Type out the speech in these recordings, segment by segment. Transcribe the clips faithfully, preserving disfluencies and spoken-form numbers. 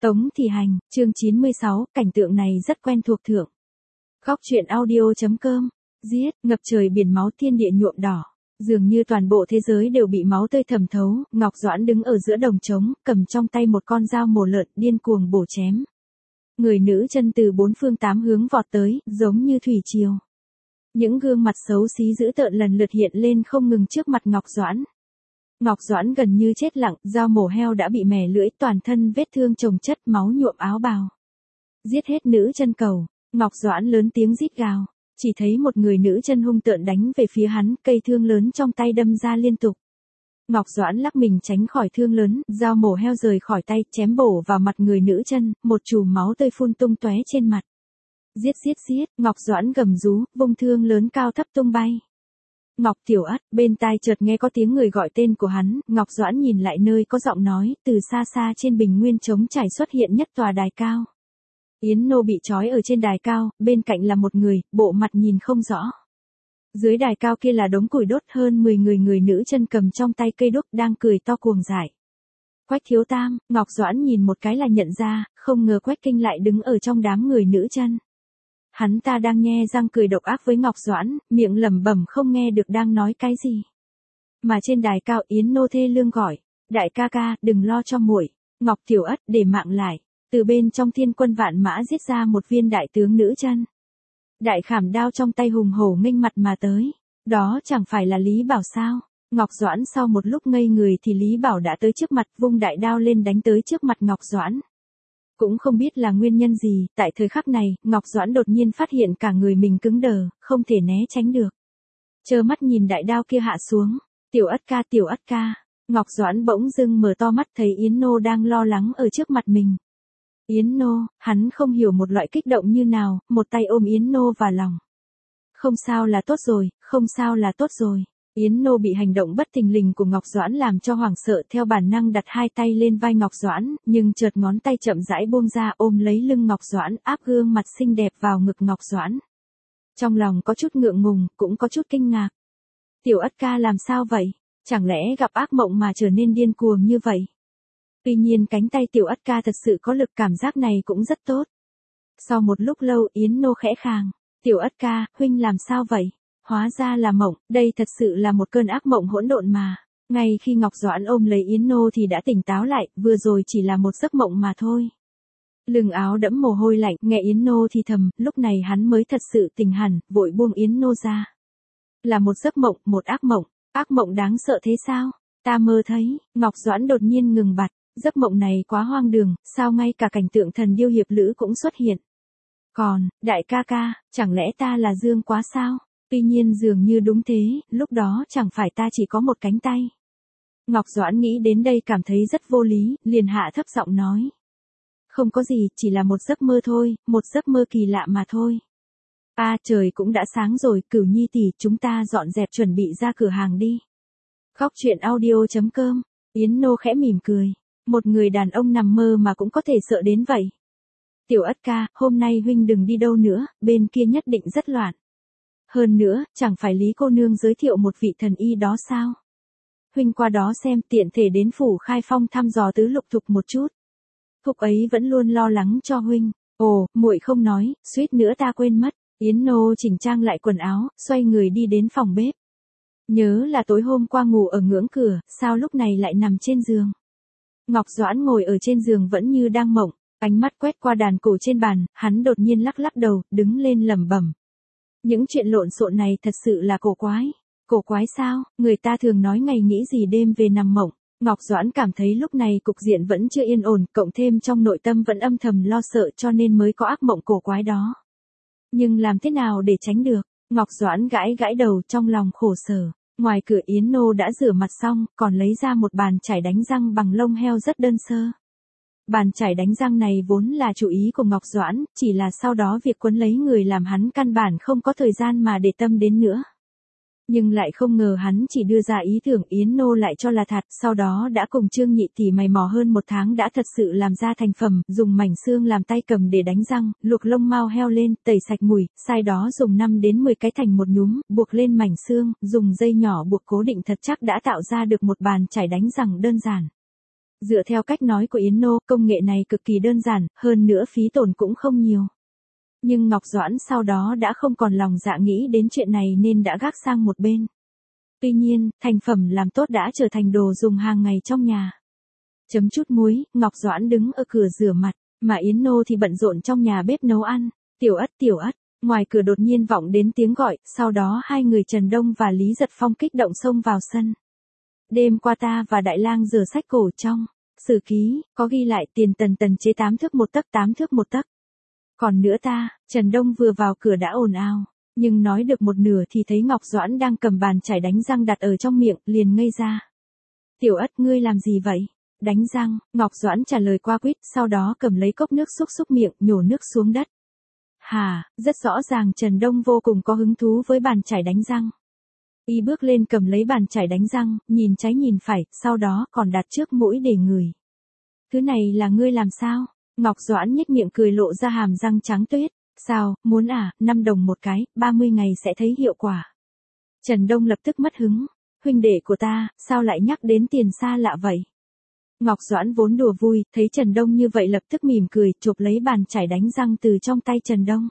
Tống Thị Hành, chương chín mươi sáu, cảnh tượng này rất quen thuộc thượng. Góc truyện audio.com, giết, ngập trời biển máu thiên địa nhuộm đỏ. Dường như toàn bộ thế giới đều bị máu tươi thẩm thấu, Ngọc Doãn đứng ở giữa đồng trống, cầm trong tay một con dao mổ lợn, điên cuồng bổ chém. Người nữ chân từ bốn phương tám hướng vọt tới, giống như thủy triều. Những gương mặt xấu xí dữ tợn lần lượt hiện lên không ngừng trước mặt Ngọc Doãn. Ngọc Doãn gần như chết lặng, dao mổ heo đã bị mẻ lưỡi, toàn thân vết thương chồng chất, máu nhuộm áo bào. Giết hết nữ chân cầu, Ngọc Doãn lớn tiếng rít gào, chỉ thấy một người nữ chân hung tợn đánh về phía hắn, cây thương lớn trong tay đâm ra liên tục. Ngọc Doãn lắc mình tránh khỏi thương lớn, dao mổ heo rời khỏi tay, chém bổ vào mặt người nữ chân, một chùm máu tươi phun tung tóe trên mặt. Giết giết giết, Ngọc Doãn gầm rú, vung thương lớn cao thấp tung bay. Ngọc Tiểu Ất, bên tai chợt nghe có tiếng người gọi tên của hắn, Ngọc Doãn nhìn lại nơi có giọng nói, từ xa xa trên bình nguyên trống trải xuất hiện nhất tòa đài cao. Yến Nô bị trói ở trên đài cao, bên cạnh là một người, bộ mặt nhìn không rõ. Dưới đài cao kia là đống củi đốt, hơn mười người người nữ chân cầm trong tay cây đuốc đang cười to cuồng dại. Quách Thiếu Tam, Ngọc Doãn nhìn một cái là nhận ra, không ngờ Quách Kinh lại đứng ở trong đám người nữ chân. Hắn ta đang nhe răng cười độc ác với Ngọc Doãn, miệng lẩm bẩm không nghe được đang nói cái gì. Mà trên đài cao Yến Nô thê lương gọi, đại ca ca, đừng lo cho muội, Ngọc Tiểu Ất để mạng lại. Từ bên trong thiên quân vạn mã giết ra một viên đại tướng nữ chân. Đại khảm đao trong tay hùng hổ nghênh mặt mà tới. Đó chẳng phải là Lý Bảo sao? Ngọc Doãn sau một lúc ngây người thì Lý Bảo đã tới trước mặt, vung đại đao lên đánh tới trước mặt Ngọc Doãn. Cũng không biết là nguyên nhân gì, tại thời khắc này, Ngọc Doãn đột nhiên phát hiện cả người mình cứng đờ, không thể né tránh được. Trơ mắt nhìn đại đao kia hạ xuống, Tiểu Ất ca, Tiểu Ất ca. Ngọc Doãn bỗng dưng mở to mắt thấy Yến Nô đang lo lắng ở trước mặt mình. Yến Nô, hắn không hiểu một loại kích động như nào, một tay ôm Yến Nô vào lòng. Không sao là tốt rồi, không sao là tốt rồi. Yến Nô bị hành động bất thình lình của Ngọc Doãn làm cho hoảng sợ, theo bản năng đặt hai tay lên vai Ngọc Doãn, nhưng chợt ngón tay chậm rãi buông ra ôm lấy lưng Ngọc Doãn, áp gương mặt xinh đẹp vào ngực Ngọc Doãn. Trong lòng có chút ngượng ngùng, cũng có chút kinh ngạc. Tiểu Ất ca làm sao vậy? Chẳng lẽ gặp ác mộng mà trở nên điên cuồng như vậy? Tuy nhiên cánh tay Tiểu Ất ca thật sự có lực, cảm giác này cũng rất tốt. Sau một lúc lâu Yến Nô khẽ khàng, Tiểu Ất ca, huynh làm sao vậy? Hóa ra là mộng, đây thật sự là một cơn ác mộng hỗn độn mà. Ngay khi Ngọc Doãn ôm lấy Yến Nô thì đã tỉnh táo lại, vừa rồi chỉ là một giấc mộng mà thôi. Lưng áo đẫm mồ hôi lạnh, nghe Yến Nô thì thầm, lúc này hắn mới thật sự tỉnh hẳn, vội buông Yến Nô ra. Là một giấc mộng, một ác mộng, ác mộng đáng sợ thế sao? Ta mơ thấy, Ngọc Doãn đột nhiên ngừng bặt. Giấc mộng này quá hoang đường, sao ngay cả cảnh tượng thần điêu hiệp lữ cũng xuất hiện. Còn, đại ca ca, chẳng lẽ ta là Dương Quá sao? Tuy nhiên dường như đúng thế, lúc đó chẳng phải ta chỉ có một cánh tay. Ngọc Doãn nghĩ đến đây cảm thấy rất vô lý, liền hạ thấp giọng nói. Không có gì, chỉ là một giấc mơ thôi, một giấc mơ kỳ lạ mà thôi. À trời cũng đã sáng rồi, Cửu Nhi tỷ, chúng ta dọn dẹp chuẩn bị ra cửa hàng đi. Góc truyện audio.com, Yến Nô khẽ mỉm cười. Một người đàn ông nằm mơ mà cũng có thể sợ đến vậy. Tiểu Ất ca, hôm nay huynh đừng đi đâu nữa, bên kia nhất định rất loạn. Hơn nữa, chẳng phải Lý cô nương giới thiệu một vị thần y đó sao? Huynh qua đó xem, tiện thể đến phủ Khai Phong thăm dò tứ lục thục một chút. Thục ấy vẫn luôn lo lắng cho huynh. Ồ, muội không nói, suýt nữa ta quên mất. Yến Nô chỉnh trang lại quần áo, xoay người đi đến phòng bếp. Nhớ là tối hôm qua ngủ ở ngưỡng cửa, sao lúc này lại nằm trên giường? Ngọc Doãn ngồi ở trên giường vẫn như đang mộng, ánh mắt quét qua đàn cổ trên bàn, hắn đột nhiên lắc lắc đầu, đứng lên lẩm bẩm. Những chuyện lộn xộn này thật sự là cổ quái. Cổ quái sao? Người ta thường nói ngày nghĩ gì đêm về nằm mộng. Ngọc Doãn cảm thấy lúc này cục diện vẫn chưa yên ổn, cộng thêm trong nội tâm vẫn âm thầm lo sợ cho nên mới có ác mộng cổ quái đó. Nhưng làm thế nào để tránh được? Ngọc Doãn gãi gãi đầu, trong lòng khổ sở. Ngoài cửa Yến Nô đã rửa mặt xong, còn lấy ra một bàn chải đánh răng bằng lông heo rất đơn sơ. Bàn chải đánh răng này vốn là chủ ý của Ngọc Doãn, chỉ là sau đó việc quấn lấy người làm hắn căn bản không có thời gian mà để tâm đến nữa. Nhưng lại không ngờ hắn chỉ đưa ra ý tưởng, Yến Nô lại cho là thật, sau đó đã cùng Trương Nhị tỷ mày mò hơn một tháng đã thật sự làm ra thành phẩm, dùng mảnh xương làm tay cầm để đánh răng, luộc lông mao heo lên, tẩy sạch mùi, sai đó dùng năm đến mười cái thành một nhúm, buộc lên mảnh xương, dùng dây nhỏ buộc cố định thật chắc đã tạo ra được một bàn chải đánh răng đơn giản. Dựa theo cách nói của Yến Nô, công nghệ này cực kỳ đơn giản, hơn nữa phí tổn cũng không nhiều. Nhưng Ngọc Doãn sau đó đã không còn lòng dạ nghĩ đến chuyện này nên đã gác sang một bên. Tuy nhiên, thành phẩm làm tốt đã trở thành đồ dùng hàng ngày trong nhà. Chấm chút muối, Ngọc Doãn đứng ở cửa rửa mặt, mà Yến Nô thì bận rộn trong nhà bếp nấu ăn. Tiểu Ất, Tiểu Ất, ngoài cửa đột nhiên vọng đến tiếng gọi, sau đó hai người Trần Đông và Lý Giật Phong kích động xông vào sân. Đêm qua ta và Đại Lang rửa sách cổ trong sử ký, có ghi lại tiền tần tần chế tám thước một tấc tám thước một tấc. Còn nữa ta, Trần Đông vừa vào cửa đã ồn ào, nhưng nói được một nửa thì thấy Ngọc Doãn đang cầm bàn chải đánh răng đặt ở trong miệng, liền ngây ra. Tiểu Ất, ngươi làm gì vậy? Đánh răng, Ngọc Doãn trả lời qua quýt, sau đó cầm lấy cốc nước xúc xúc miệng, nhổ nước xuống đất. Hà, rất rõ ràng Trần Đông vô cùng có hứng thú với bàn chải đánh răng. Y bước lên cầm lấy bàn chải đánh răng, nhìn trái nhìn phải, sau đó còn đặt trước mũi để ngửi. Thứ này là ngươi làm sao? Ngọc Doãn nhếch miệng cười lộ ra hàm răng trắng tuyết. Sao, muốn à, năm đồng một cái, ba mươi ngày sẽ thấy hiệu quả. Trần Đông lập tức mất hứng. Huynh đệ của ta, sao lại nhắc đến tiền xa lạ vậy? Ngọc Doãn vốn đùa vui, thấy Trần Đông như vậy lập tức mỉm cười, chộp lấy bàn chải đánh răng từ trong tay Trần Đông.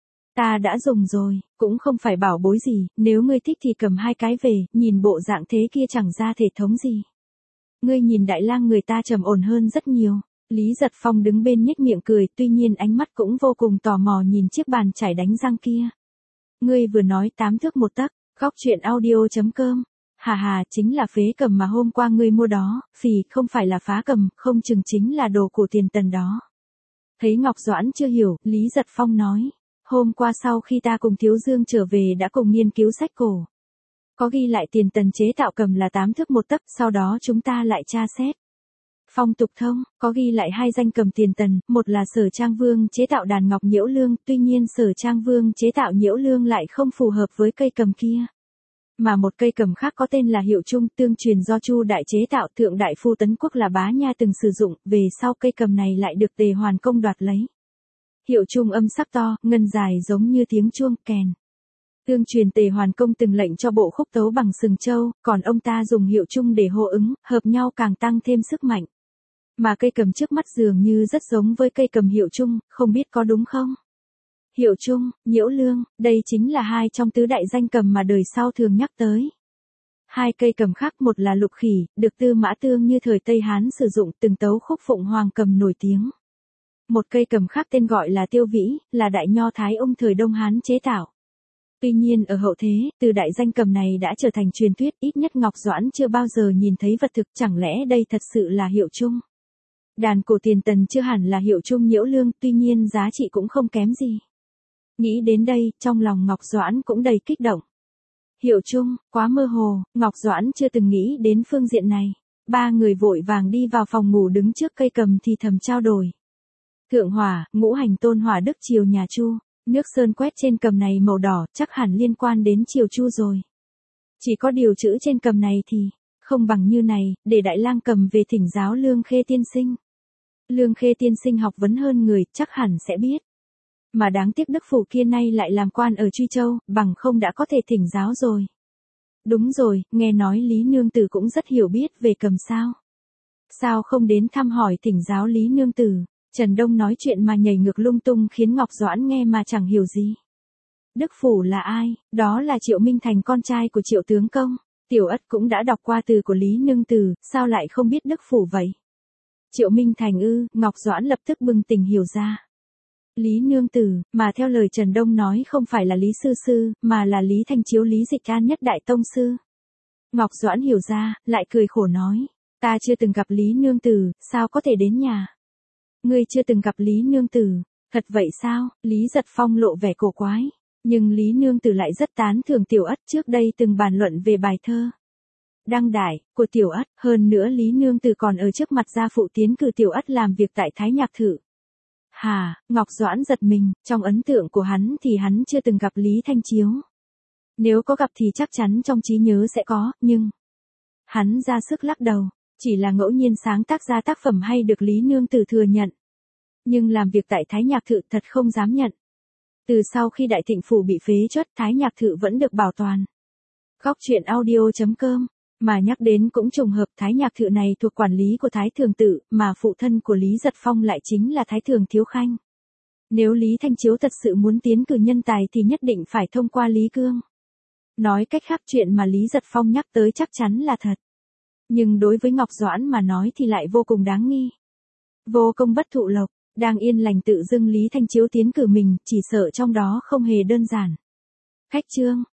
Ta đã dùng rồi, cũng không phải bảo bối gì, nếu ngươi thích thì cầm hai cái về, nhìn bộ dạng thế kia chẳng ra thể thống gì. Ngươi nhìn Đại Lang người ta trầm ổn hơn rất nhiều. Lý Giật Phong đứng bên nhếch miệng cười, tuy nhiên ánh mắt cũng vô cùng tò mò nhìn chiếc bàn chải đánh răng kia. Ngươi vừa nói tám thước một tấc, góc truyện audio chấm com. Hà hà, chính là phế cầm mà hôm qua ngươi mua đó, phì, không phải là phá cầm, không chừng chính là đồ của tiền tần đó. Thấy Ngọc Doãn chưa hiểu, Lý Giật Phong nói. Hôm qua sau khi ta cùng Thiếu Dương trở về đã cùng nghiên cứu sách cổ. Có ghi lại tiền tần chế tạo cầm là tám thước một tấc, sau đó chúng ta lại tra xét. Phong tục thông, có ghi lại hai danh cầm tiền tần, một là Sở Trang Vương chế tạo đàn ngọc nhiễu lương, tuy nhiên Sở Trang Vương chế tạo nhiễu lương lại không phù hợp với cây cầm kia. Mà một cây cầm khác có tên là Hiệu Trung, tương truyền do Chu Đại chế tạo, Thượng Đại Phu Tấn Quốc là Bá Nha từng sử dụng, về sau cây cầm này lại được Tề Hoàn Công đoạt lấy. Hiệu Trung âm sắc to, ngân dài giống như tiếng chuông, kèn. Tương truyền Tề Hoàn Công từng lệnh cho bộ khúc tấu bằng sừng châu, còn ông ta dùng hiệu trung để hô ứng, hợp nhau càng tăng thêm sức mạnh. Mà cây cầm trước mắt dường như rất giống với cây cầm hiệu trung, không biết có đúng không? Hiệu trung, nhiễu lương, đây chính là hai trong tứ đại danh cầm mà đời sau thường nhắc tới. Hai cây cầm khác, một là lục khỉ, được Tư Mã Tương như thời Tây Hán sử dụng, từng tấu khúc phụng hoàng cầm nổi tiếng. Một cây cầm khác tên gọi là tiêu vĩ, là đại nho Thái Ung thời Đông Hán chế tạo. Tuy nhiên ở hậu thế, từ đại danh cầm này đã trở thành truyền thuyết, ít nhất Ngọc Doãn chưa bao giờ nhìn thấy vật thực, chẳng lẽ đây thật sự là hiệu trung? Đàn cổ tiền tần chưa hẳn là hiệu trung nhiễu lương, tuy nhiên giá trị cũng không kém gì. Nghĩ đến đây, trong lòng Ngọc Doãn cũng đầy kích động. Hiệu trung, quá mơ hồ, Ngọc Doãn chưa từng nghĩ đến phương diện này. Ba người vội vàng đi vào phòng ngủ đứng trước cây cầm thì thầm trao đổi. Thượng hỏa, ngũ hành tôn hỏa đức triều nhà Chu. Nước sơn quét trên cầm này màu đỏ, chắc hẳn liên quan đến triều Chu rồi. Chỉ có điều chữ trên cầm này thì, không bằng như này, để Đại Lang cầm về thỉnh giáo Lương Khê tiên sinh. Lương Khê tiên sinh học vấn hơn người, chắc hẳn sẽ biết. Mà đáng tiếc đức phủ kia nay lại làm quan ở Truy Châu, bằng không đã có thể thỉnh giáo rồi. Đúng rồi, nghe nói Lý Nương Tử cũng rất hiểu biết về cầm sao. Sao không đến thăm hỏi thỉnh giáo Lý Nương Tử? Trần Đông nói chuyện mà nhảy ngược lung tung khiến Ngọc Doãn nghe mà chẳng hiểu gì. Đức Phủ là ai? Đó là Triệu Minh Thành, con trai của Triệu Tướng Công. Tiểu Ất cũng đã đọc qua từ của Lý Nương Tử, sao lại không biết Đức Phủ vậy? Triệu Minh Thành ư? Ngọc Doãn lập tức bừng tỉnh hiểu ra. Lý Nương Tử, mà theo lời Trần Đông nói không phải là Lý Sư Sư, mà là Lý Thanh Chiếu Lý Dịch An Nhất Đại Tông Sư. Ngọc Doãn hiểu ra, lại cười khổ nói. Ta chưa từng gặp Lý Nương Tử, sao có thể đến nhà? Ngươi chưa từng gặp Lý Nương Tử, thật vậy sao? Lý Giật Phong lộ vẻ cổ quái. Nhưng Lý Nương Tử lại rất tán thưởng Tiểu Ất, trước đây từng bàn luận về bài thơ Đăng Đại của Tiểu Ất, hơn nữa Lý Nương Tử còn ở trước mặt gia phụ tiến cử Tiểu Ất làm việc tại Thái Nhạc Thự. Hà, Ngọc Doãn giật mình, trong ấn tượng của hắn thì hắn chưa từng gặp Lý Thanh Chiếu. Nếu có gặp thì chắc chắn trong trí nhớ sẽ có, nhưng hắn ra sức lắc đầu, chỉ là ngẫu nhiên sáng tác ra tác phẩm hay được Lý Nương Tử thừa nhận. Nhưng làm việc tại Thái Nhạc Thự thật không dám nhận. Từ sau khi Đại Thịnh Phủ bị phế truất, Thái Nhạc Thự vẫn được bảo toàn. Góc truyện audio chấm com Mà nhắc đến cũng trùng hợp Thái Nhạc Thự này thuộc quản lý của Thái Thường Tự, mà phụ thân của Lý Giật Phong lại chính là Thái Thường Thiếu Khanh. Nếu Lý Thanh Chiếu thật sự muốn tiến cử nhân tài thì nhất định phải thông qua Lý Cương. Nói cách khác chuyện mà Lý Giật Phong nhắc tới chắc chắn là thật. Nhưng đối với Ngọc Doãn mà nói thì lại vô cùng đáng nghi. Vô công bất thụ lộc, đang yên lành tự dưng Lý Thanh Chiếu tiến cử mình, chỉ sợ trong đó không hề đơn giản. Khách trương,